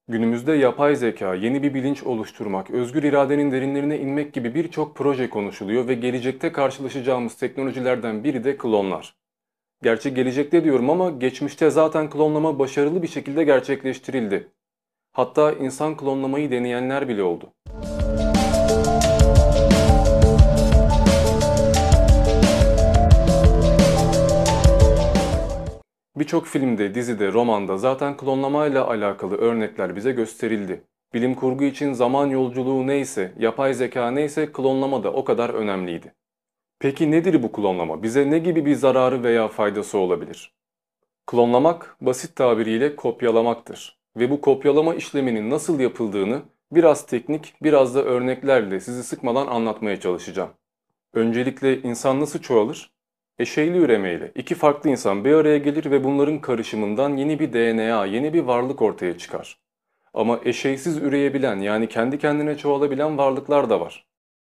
Günümüzde yapay zeka, yeni bir bilinç oluşturmak, özgür iradenin derinlerine inmek gibi birçok proje konuşuluyor ve gelecekte karşılaşacağımız teknolojilerden biri de klonlar. Gerçi gelecekte diyorum ama geçmişte zaten klonlama başarılı bir şekilde gerçekleştirildi. Hatta insan klonlamayı deneyenler bile oldu. Birçok filmde, dizide, romanda zaten klonlamayla alakalı örnekler bize gösterildi. Bilim kurgu için zaman yolculuğu neyse, yapay zeka neyse klonlama da o kadar önemliydi. Peki nedir bu klonlama? Bize ne gibi bir zararı veya faydası olabilir? Klonlamak basit tabiriyle kopyalamaktır. Ve bu kopyalama işleminin nasıl yapıldığını biraz teknik, biraz da örneklerle sizi sıkmadan anlatmaya çalışacağım. Öncelikle insan nasıl çoğalır? Eşeyli üremeyle. İki farklı insan bir araya gelir ve bunların karışımından yeni bir DNA, yeni bir varlık ortaya çıkar. Ama eşeysiz üreyebilen yani kendi kendine çoğalabilen varlıklar da var.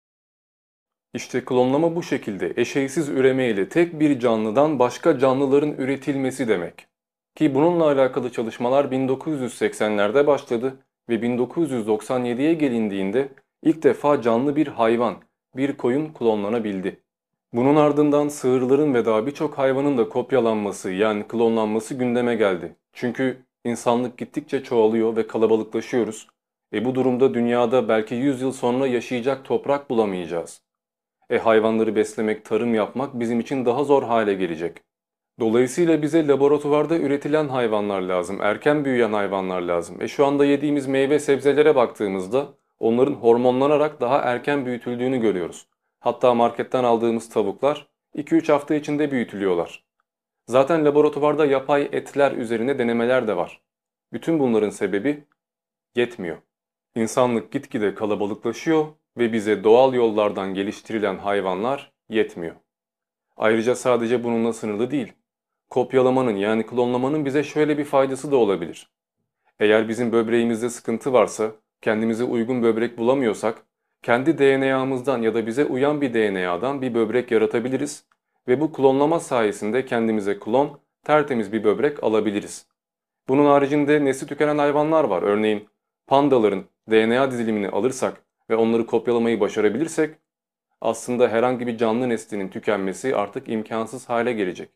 İşte klonlama bu şekilde eşeysiz üreme ile tek bir canlıdan başka canlıların üretilmesi demek. Ki bununla alakalı çalışmalar 1980'lerde başladı ve 1997'ye gelindiğinde ilk defa canlı bir hayvan, bir koyun klonlanabildi. Bunun ardından sığırların ve daha birçok hayvanın da kopyalanması yani klonlanması gündeme geldi. Çünkü insanlık gittikçe çoğalıyor ve kalabalıklaşıyoruz. Bu durumda dünyada belki 100 yıl sonra yaşayacak toprak bulamayacağız. Hayvanları beslemek, tarım yapmak bizim için daha zor hale gelecek. Dolayısıyla bize laboratuvarda üretilen hayvanlar lazım, erken büyüyen hayvanlar lazım. Şu anda yediğimiz meyve sebzelere baktığımızda onların hormonlanarak daha erken büyütüldüğünü görüyoruz. Hatta marketten aldığımız tavuklar 2-3 hafta içinde büyütülüyorlar. Zaten laboratuvarda yapay etler üzerine denemeler de var. Bütün bunların sebebi yetmiyor. İnsanlık gitgide kalabalıklaşıyor ve bize doğal yollardan geliştirilen hayvanlar yetmiyor. Ayrıca sadece bununla sınırlı değil. Kopyalamanın yani klonlamanın bize şöyle bir faydası da olabilir. Eğer bizim böbreğimizde sıkıntı varsa, kendimize uygun böbrek bulamıyorsak, kendi DNA'mızdan ya da bize uyan bir DNA'dan bir böbrek yaratabiliriz ve bu klonlama sayesinde kendimize klon, tertemiz bir böbrek alabiliriz. Bunun haricinde nesli tükenen hayvanlar var. Örneğin pandaların DNA dizilimini alırsak ve onları kopyalamayı başarabilirsek aslında herhangi bir canlı neslinin tükenmesi artık imkansız hale gelecek.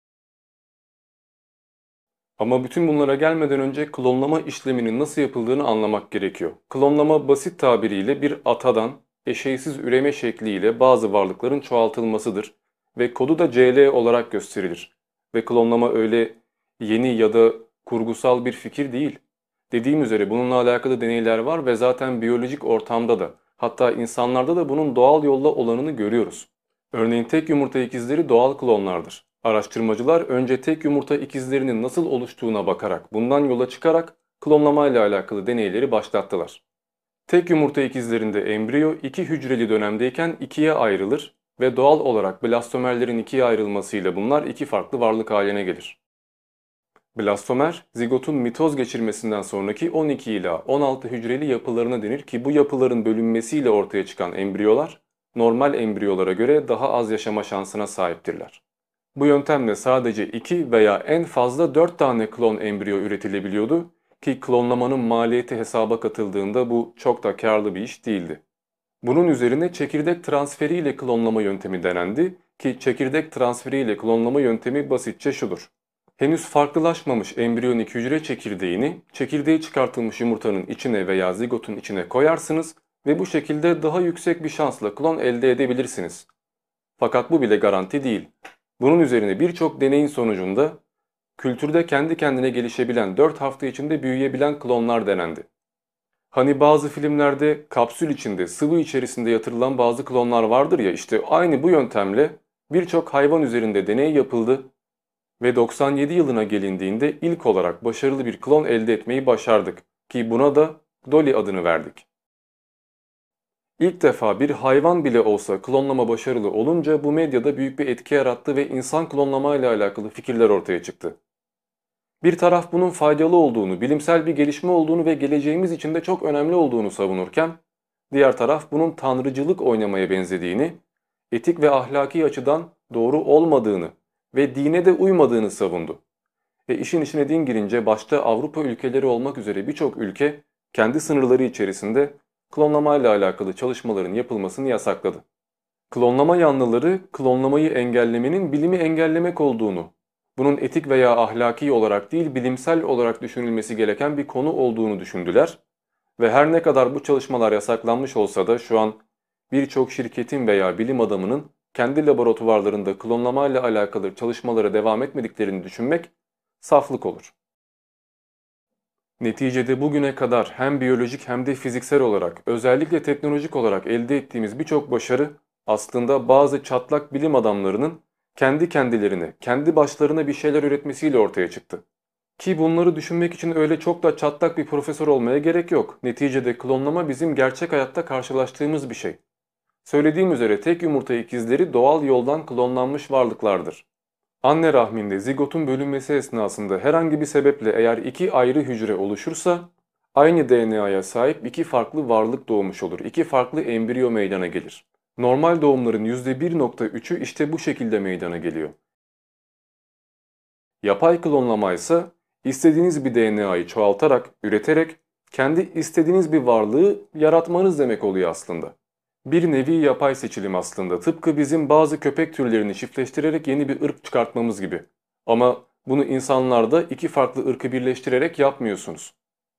Ama bütün bunlara gelmeden önce klonlama işleminin nasıl yapıldığını anlamak gerekiyor. Klonlama basit tabiriyle bir atadan eşeysiz üreme şekliyle bazı varlıkların çoğaltılmasıdır ve kodu da CL olarak gösterilir. Ve klonlama öyle yeni ya da kurgusal bir fikir değil. Dediğim üzere bununla alakalı deneyler var ve zaten biyolojik ortamda da hatta insanlarda da bunun doğal yolla olanını görüyoruz. Örneğin tek yumurta ikizleri doğal klonlardır. Araştırmacılar önce tek yumurta ikizlerinin nasıl oluştuğuna bakarak bundan yola çıkarak klonlamayla alakalı deneyleri başlattılar. Tek yumurta ikizlerinde embriyo iki hücreli dönemdeyken ikiye ayrılır ve doğal olarak blastomerlerin ikiye ayrılmasıyla bunlar iki farklı varlık haline gelir. Blastomer, zigotun mitoz geçirmesinden sonraki 12 ila 16 hücreli yapılarına denir ki bu yapıların bölünmesiyle ortaya çıkan embriyolar normal embriyolara göre daha az yaşama şansına sahiptirler. Bu yöntemle sadece 2 veya en fazla 4 tane klon embriyo üretilebiliyordu ki klonlamanın maliyeti hesaba katıldığında bu çok da karlı bir iş değildi. Bunun üzerine çekirdek transferiyle klonlama yöntemi denendi ki çekirdek transferiyle klonlama yöntemi basitçe şudur. Henüz farklılaşmamış embriyonik hücre çekirdeğini çekirdeği çıkartılmış yumurtanın içine veya zigotun içine koyarsınız ve bu şekilde daha yüksek bir şansla klon elde edebilirsiniz. Fakat bu bile garanti değil. Bunun üzerine birçok deneyin sonucunda kültürde kendi kendine gelişebilen 4 hafta içinde büyüyebilen klonlar denendi. Hani bazı filmlerde kapsül içinde, sıvı içerisinde yatırılan bazı klonlar vardır ya işte aynı bu yöntemle birçok hayvan üzerinde deney yapıldı ve 97 yılına gelindiğinde ilk olarak başarılı bir klon elde etmeyi başardık ki buna da Dolly adını verdik. İlk defa bir hayvan bile olsa klonlama başarılı olunca bu medyada büyük bir etki yarattı ve insan klonlama ile alakalı fikirler ortaya çıktı. Bir taraf bunun faydalı olduğunu, bilimsel bir gelişme olduğunu ve geleceğimiz için de çok önemli olduğunu savunurken, diğer taraf bunun tanrıcılık oynamaya benzediğini, etik ve ahlaki açıdan doğru olmadığını ve dine de uymadığını savundu. Ve işin içine din girince başta Avrupa ülkeleri olmak üzere birçok ülke kendi sınırları içerisinde klonlamayla alakalı çalışmaların yapılmasını yasakladı. Klonlama yanlıları klonlamayı engellemenin bilimi engellemek olduğunu, bunun etik veya ahlaki olarak değil bilimsel olarak düşünülmesi gereken bir konu olduğunu düşündüler ve her ne kadar bu çalışmalar yasaklanmış olsa da şu an birçok şirketin veya bilim adamının kendi laboratuvarlarında klonlamayla alakalı çalışmalara devam etmediklerini düşünmek saflık olur. Neticede bugüne kadar hem biyolojik hem de fiziksel olarak, özellikle teknolojik olarak elde ettiğimiz birçok başarı aslında bazı çatlak bilim adamlarının kendi kendilerine, kendi başlarına bir şeyler üretmesiyle ortaya çıktı. Ki bunları düşünmek için öyle çok da çatlak bir profesör olmaya gerek yok. Neticede klonlama bizim gerçek hayatta karşılaştığımız bir şey. Söylediğim üzere tek yumurta ikizleri doğal yoldan klonlanmış varlıklardır. Anne rahminde zigotun bölünmesi esnasında herhangi bir sebeple eğer iki ayrı hücre oluşursa aynı DNA'ya sahip iki farklı varlık doğmuş olur. İki farklı embriyo meydana gelir. Normal doğumların %1,3'ü işte bu şekilde meydana geliyor. Yapay klonlama ise istediğiniz bir DNA'yı çoğaltarak, üreterek kendi istediğiniz bir varlığı yaratmanız demek oluyor aslında. Bir nevi yapay seçilim aslında. Tıpkı bizim bazı köpek türlerini çiftleştirerek yeni bir ırk çıkartmamız gibi. Ama bunu insanlarda iki farklı ırkı birleştirerek yapmıyorsunuz.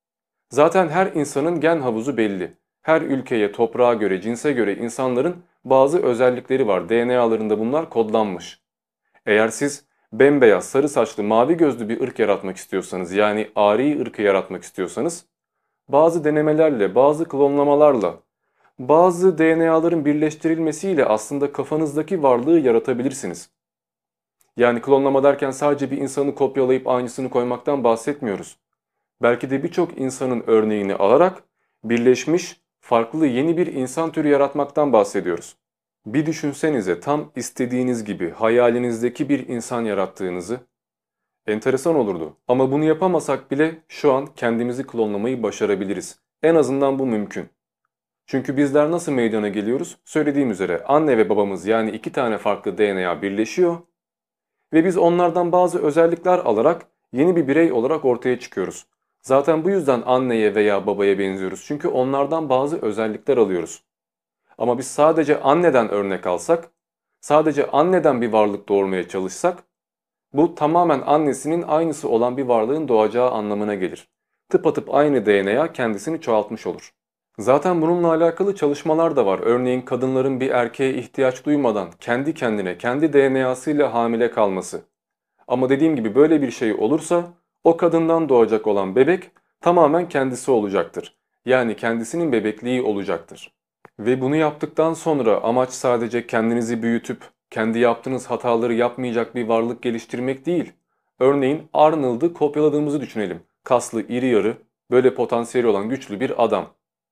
Zaten her insanın gen havuzu belli. Her ülkeye, toprağa göre, cinse göre insanların bazı özellikleri var. DNA'larında bunlar kodlanmış. Eğer siz bembeyaz, sarı saçlı, mavi gözlü bir ırk yaratmak istiyorsanız, yani Aryi ırkı yaratmak istiyorsanız, bazı denemelerle, bazı klonlamalarla, bazı DNA'ların birleştirilmesiyle aslında kafanızdaki varlığı yaratabilirsiniz. Yani klonlama derken sadece bir insanı kopyalayıp aynısını koymaktan bahsetmiyoruz. Belki de birçok insanın örneğini alarak birleşmiş, farklı yeni bir insan türü yaratmaktan bahsediyoruz. Bir düşünsenize tam istediğiniz gibi hayalinizdeki bir insan yarattığınızı. Enteresan olurdu. Ama bunu yapamasak bile şu an kendimizi klonlamayı başarabiliriz. En azından bu mümkün. Çünkü bizler nasıl meydana geliyoruz? Söylediğim üzere anne ve babamız yani iki tane farklı DNA birleşiyor ve biz onlardan bazı özellikler alarak yeni bir birey olarak ortaya çıkıyoruz. Zaten bu yüzden anneye veya babaya benziyoruz. Çünkü onlardan bazı özellikler alıyoruz. Ama biz sadece anneden örnek alsak, sadece anneden bir varlık doğurmaya çalışsak, bu tamamen annesinin aynısı olan bir varlığın doğacağı anlamına gelir. Tıpatıp aynı DNA kendisini çoğaltmış olur. Zaten bununla alakalı çalışmalar da var. Örneğin kadınların bir erkeğe ihtiyaç duymadan kendi kendine, kendi DNA'sıyla hamile kalması. Ama dediğim gibi böyle bir şey olursa o kadından doğacak olan bebek tamamen kendisi olacaktır. Yani kendisinin bebekliği olacaktır. Ve bunu yaptıktan sonra amaç sadece kendinizi büyütüp kendi yaptığınız hataları yapmayacak bir varlık geliştirmek değil. Örneğin Arnold'u kopyaladığımızı düşünelim. Kaslı, iri yarı, böyle potansiyeli olan güçlü bir adam.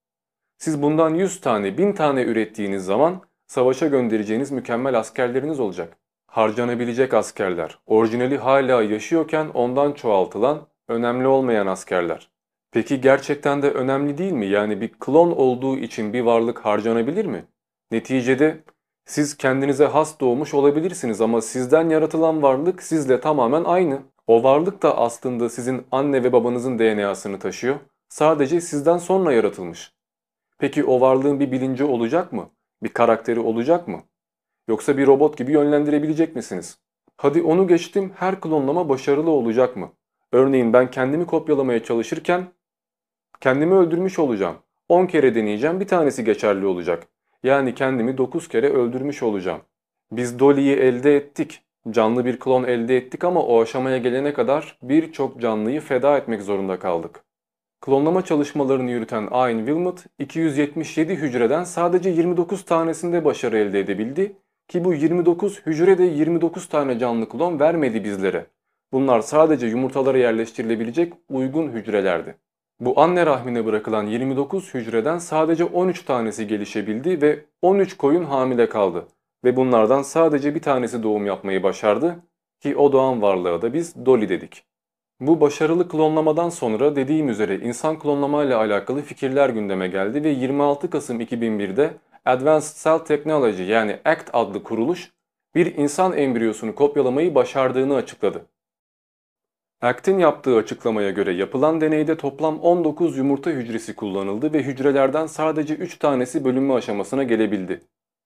Siz bundan 100 tane, 1000 tane ürettiğiniz zaman savaşa göndereceğiniz mükemmel askerleriniz olacak. Harcanabilecek askerler, orijinali hala yaşıyorken ondan çoğaltılan, önemli olmayan askerler. Peki gerçekten de önemli değil mi? Yani bir klon olduğu için bir varlık harcanabilir mi? Neticede siz kendinize has doğmuş olabilirsiniz ama sizden yaratılan varlık sizle tamamen aynı. O varlık da aslında sizin anne ve babanızın DNA'sını taşıyor. Sadece sizden sonra yaratılmış. Peki o varlığın bir bilinci olacak mı? Bir karakteri olacak mı? Yoksa bir robot gibi yönlendirebilecek misiniz? Hadi onu geçtim, her klonlama başarılı olacak mı? Örneğin ben kendimi kopyalamaya çalışırken kendimi öldürmüş olacağım. 10 kere deneyeceğim, bir tanesi geçerli olacak. Yani kendimi 9 kere öldürmüş olacağım. Biz Dolly'yi elde ettik. Canlı bir klon elde ettik ama o aşamaya gelene kadar birçok canlıyı feda etmek zorunda kaldık. Klonlama çalışmalarını yürüten Ian Wilmot, 277 hücreden sadece 29 tanesinde başarı elde edebildi ki bu 29 hücre de 29 tane canlı klon vermedi bizlere. Bunlar sadece yumurtalara yerleştirilebilecek uygun hücrelerdi. Bu anne rahmine bırakılan 29 hücreden sadece 13 tanesi gelişebildi ve 13 koyun hamile kaldı. Ve bunlardan sadece bir tanesi doğum yapmayı başardı ki o doğan varlığa da biz Dolly dedik. Bu başarılı klonlamadan sonra dediğim üzere insan klonlama ile alakalı fikirler gündeme geldi ve 26 Kasım 2001'de Advanced Cell Technology yani ACT adlı kuruluş bir insan embriyosunu kopyalamayı başardığını açıkladı. Act'in yaptığı açıklamaya göre yapılan deneyde toplam 19 yumurta hücresi kullanıldı ve hücrelerden sadece 3 tanesi bölünme aşamasına gelebildi.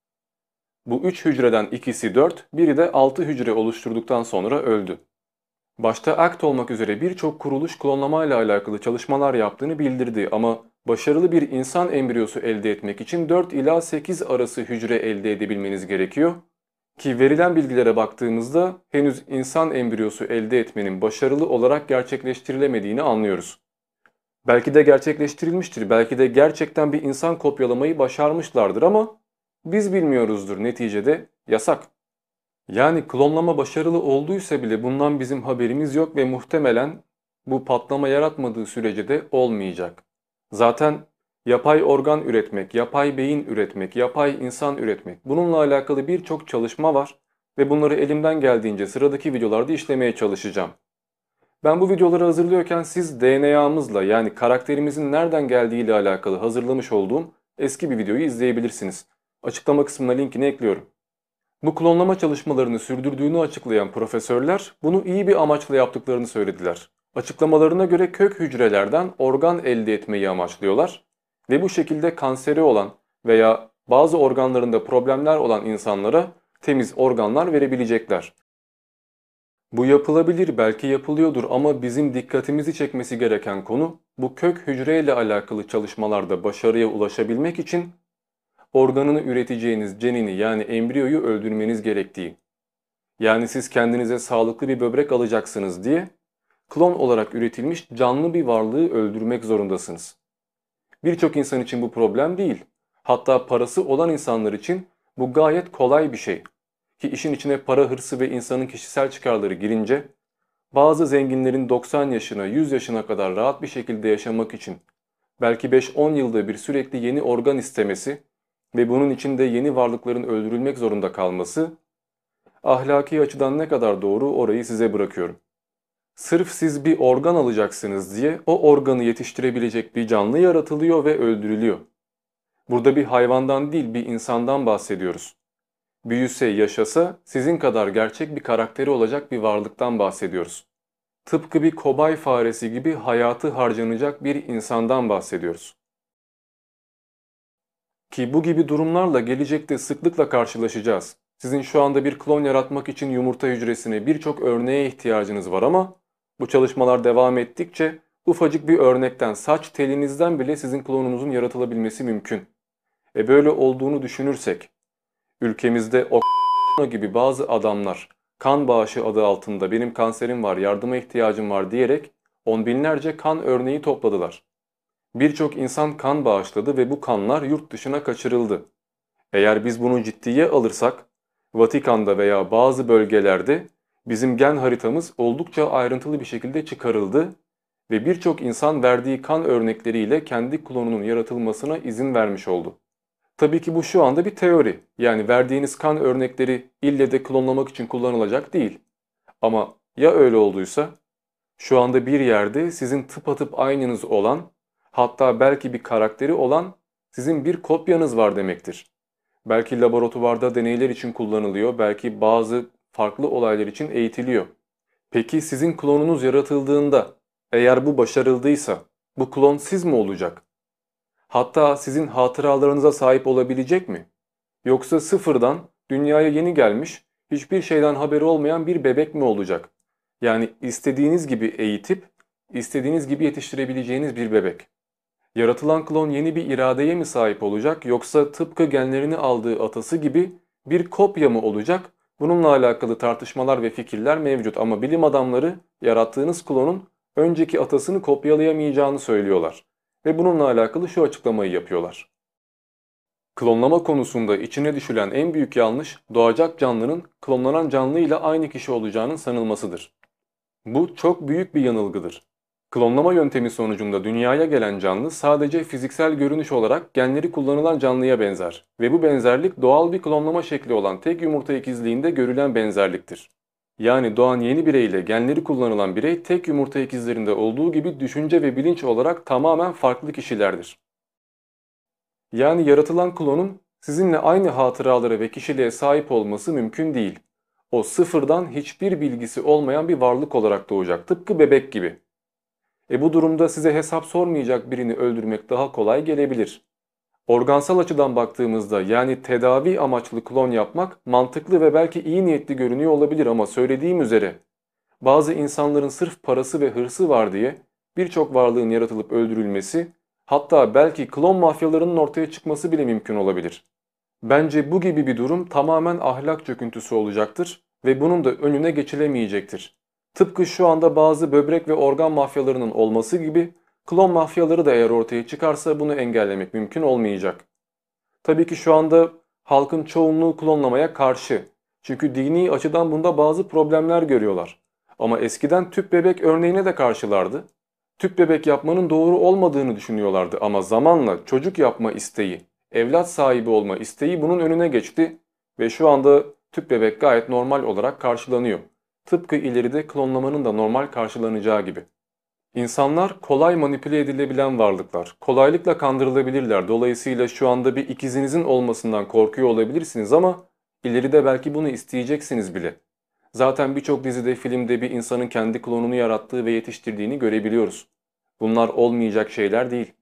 Bu 3 hücreden ikisi 4, biri de 6 hücre oluşturduktan sonra öldü. Başta ACT olmak üzere birçok kuruluş klonlamayla alakalı çalışmalar yaptığını bildirdi ama başarılı bir insan embriyosu elde etmek için 4 ila 8 arası hücre elde edebilmeniz gerekiyor. Ki verilen bilgilere baktığımızda henüz insan embriyosu elde etmenin başarılı olarak gerçekleştirilemediğini anlıyoruz. Belki de gerçekleştirilmiştir, belki de gerçekten bir insan kopyalamayı başarmışlardır ama biz bilmiyoruzdur, neticede yasak. Yani klonlama başarılı olduysa bile bundan bizim haberimiz yok ve muhtemelen bu patlama yaratmadığı sürece de olmayacak. Zaten yapay organ üretmek, yapay beyin üretmek, yapay insan üretmek bununla alakalı birçok çalışma var ve bunları elimden geldiğince sıradaki videolarda işlemeye çalışacağım. Ben bu videoları hazırlıyorken siz DNA'mızla yani karakterimizin nereden geldiği ile alakalı hazırlamış olduğum eski bir videoyu izleyebilirsiniz. Açıklama kısmına linkini ekliyorum. Bu klonlama çalışmalarını sürdürdüğünü açıklayan profesörler bunu iyi bir amaçla yaptıklarını söylediler. Açıklamalarına göre kök hücrelerden organ elde etmeyi amaçlıyorlar ve bu şekilde kanseri olan veya bazı organlarında problemler olan insanlara temiz organlar verebilecekler. Bu yapılabilir, belki yapılıyordur ama bizim dikkatimizi çekmesi gereken konu bu kök hücreyle alakalı çalışmalarda başarıya ulaşabilmek için organını üreteceğiniz cenini yani embriyoyu öldürmeniz gerektiği. Yani siz kendinize sağlıklı bir böbrek alacaksınız diye klon olarak üretilmiş canlı bir varlığı öldürmek zorundasınız. Birçok insan için bu problem değil. Hatta parası olan insanlar için bu gayet kolay bir şey. Ki işin içine para hırsı ve insanın kişisel çıkarları girince bazı zenginlerin 90 yaşına 100 yaşına kadar rahat bir şekilde yaşamak için belki 5-10 yılda bir sürekli yeni organ istemesi ve bunun için de yeni varlıkların öldürülmek zorunda kalması ahlaki açıdan ne kadar doğru orayı size bırakıyorum. Sırf siz bir organ alacaksınız diye o organı yetiştirebilecek bir canlı yaratılıyor ve öldürülüyor. Burada bir hayvandan değil bir insandan bahsediyoruz. Büyüse, yaşasa sizin kadar gerçek bir karakteri olacak bir varlıktan bahsediyoruz. Tıpkı bir kobay faresi gibi hayatı harcanacak bir insandan bahsediyoruz. Ki bu gibi durumlarla gelecekte sıklıkla karşılaşacağız. Sizin şu anda bir klon yaratmak için yumurta hücresine birçok örneğe ihtiyacınız var ama bu çalışmalar devam ettikçe ufacık bir örnekten, saç telinizden bile sizin klonunuzun yaratılabilmesi mümkün. Böyle olduğunu düşünürsek, ülkemizde o gibi bazı adamlar kan bağışı adı altında benim kanserim var, yardıma ihtiyacım var diyerek on binlerce kan örneği topladılar. Birçok insan kan bağışladı ve bu kanlar yurt dışına kaçırıldı. Eğer biz bunu ciddiye alırsak, Vatikan'da veya bazı bölgelerde bizim gen haritamız oldukça ayrıntılı bir şekilde çıkarıldı ve birçok insan verdiği kan örnekleriyle kendi klonunun yaratılmasına izin vermiş oldu. Tabii ki bu şu anda bir teori. Yani verdiğiniz kan örnekleri ille de klonlamak için kullanılacak değil. Ama ya öyle olduysa? Şu anda bir yerde sizin tıpatıp aynınız olan, hatta belki bir karakteri olan sizin bir kopyanız var demektir. Belki laboratuvarda deneyler için kullanılıyor, belki bazı farklı olaylar için eğitiliyor. Peki sizin klonunuz yaratıldığında eğer bu başarıldıysa bu klon siz mi olacak? Hatta sizin hatıralarınıza sahip olabilecek mi? Yoksa sıfırdan dünyaya yeni gelmiş, hiçbir şeyden haberi olmayan bir bebek mi olacak? Yani istediğiniz gibi eğitip, istediğiniz gibi yetiştirebileceğiniz bir bebek. Yaratılan klon yeni bir iradeye mi sahip olacak yoksa tıpkı genlerini aldığı atası gibi bir kopya mı olacak? Bununla alakalı tartışmalar ve fikirler mevcut ama bilim adamları yarattığınız klonun önceki atasını kopyalayamayacağını söylüyorlar. Ve bununla alakalı şu açıklamayı yapıyorlar. Klonlama konusunda içine düşülen en büyük yanlış doğacak canlının klonlanan canlı ile aynı kişi olacağının sanılmasıdır. Bu çok büyük bir yanılgıdır. Klonlama yöntemi sonucunda dünyaya gelen canlı sadece fiziksel görünüş olarak genleri kullanılan canlıya benzer ve bu benzerlik doğal bir klonlama şekli olan tek yumurta ikizliğinde görülen benzerliktir. Yani doğan yeni birey ile genleri kullanılan birey tek yumurta ikizlerinde olduğu gibi düşünce ve bilinç olarak tamamen farklı kişilerdir. Yani yaratılan klonun sizinle aynı hatıralara ve kişiliğe sahip olması mümkün değil. O sıfırdan hiçbir bilgisi olmayan bir varlık olarak doğacak. Tıpkı bebek gibi. Bu durumda size hesap sormayacak birini öldürmek daha kolay gelebilir. Organsal açıdan baktığımızda yani tedavi amaçlı klon yapmak mantıklı ve belki iyi niyetli görünüyor olabilir ama söylediğim üzere bazı insanların sırf parası ve hırsı var diye birçok varlığın yaratılıp öldürülmesi, hatta belki klon mafyalarının ortaya çıkması bile mümkün olabilir. Bence bu gibi bir durum tamamen ahlak çöküntüsü olacaktır ve bunun da önüne geçilemeyecektir. Tıpkı şu anda bazı böbrek ve organ mafyalarının olması gibi klon mafyaları da eğer ortaya çıkarsa bunu engellemek mümkün olmayacak. Tabii ki şu anda halkın çoğunluğu klonlamaya karşı. Çünkü dini açıdan bunda bazı problemler görüyorlar. Ama eskiden tüp bebek örneğine de karşılardı. Tüp bebek yapmanın doğru olmadığını düşünüyorlardı ama zamanla çocuk yapma isteği, evlat sahibi olma isteği bunun önüne geçti ve şu anda tüp bebek gayet normal olarak karşılanıyor. Tıpkı ileride klonlamanın da normal karşılanacağı gibi. İnsanlar kolay manipüle edilebilen varlıklar. Kolaylıkla kandırılabilirler. Dolayısıyla şu anda bir ikizinizin olmasından korkuyor olabilirsiniz ama ileride belki bunu isteyeceksiniz bile. Zaten birçok dizide, filmde bir insanın kendi klonunu yarattığı ve yetiştirdiğini görebiliyoruz. Bunlar olmayacak şeyler değil.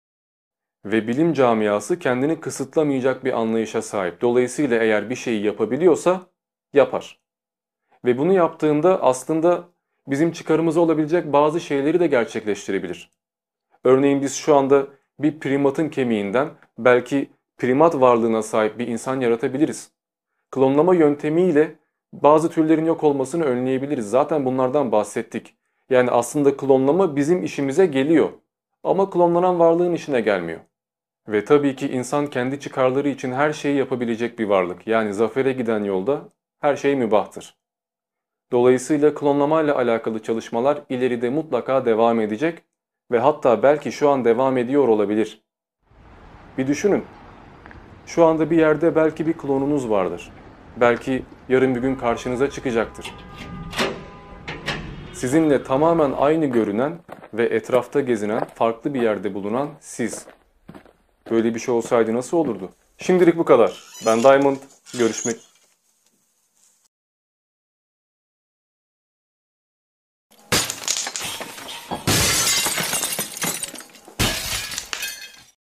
Ve bilim camiası kendini kısıtlamayacak bir anlayışa sahip. Dolayısıyla eğer bir şeyi yapabiliyorsa yapar. Ve bunu yaptığında aslında bizim çıkarımıza olabilecek bazı şeyleri de gerçekleştirebilir. Örneğin biz şu anda bir primatın kemiğinden belki primat varlığına sahip bir insan yaratabiliriz. Klonlama yöntemiyle bazı türlerin yok olmasını önleyebiliriz. Zaten bunlardan bahsettik. Yani aslında klonlama bizim işimize geliyor. Ama klonlanan varlığın işine gelmiyor. Ve tabii ki insan kendi çıkarları için her şeyi yapabilecek bir varlık. Yani zafere giden yolda her şey mübahtır. Dolayısıyla klonlamayla alakalı çalışmalar ileride mutlaka devam edecek ve hatta belki şu an devam ediyor olabilir. Bir düşünün. Şu anda bir yerde belki bir klonunuz vardır. Belki yarın bir gün karşınıza çıkacaktır. Sizinle tamamen aynı görünen ve etrafta gezinen, farklı bir yerde bulunan siz. Böyle bir şey olsaydı nasıl olurdu? Şimdilik bu kadar. Ben Diamond. Görüşmek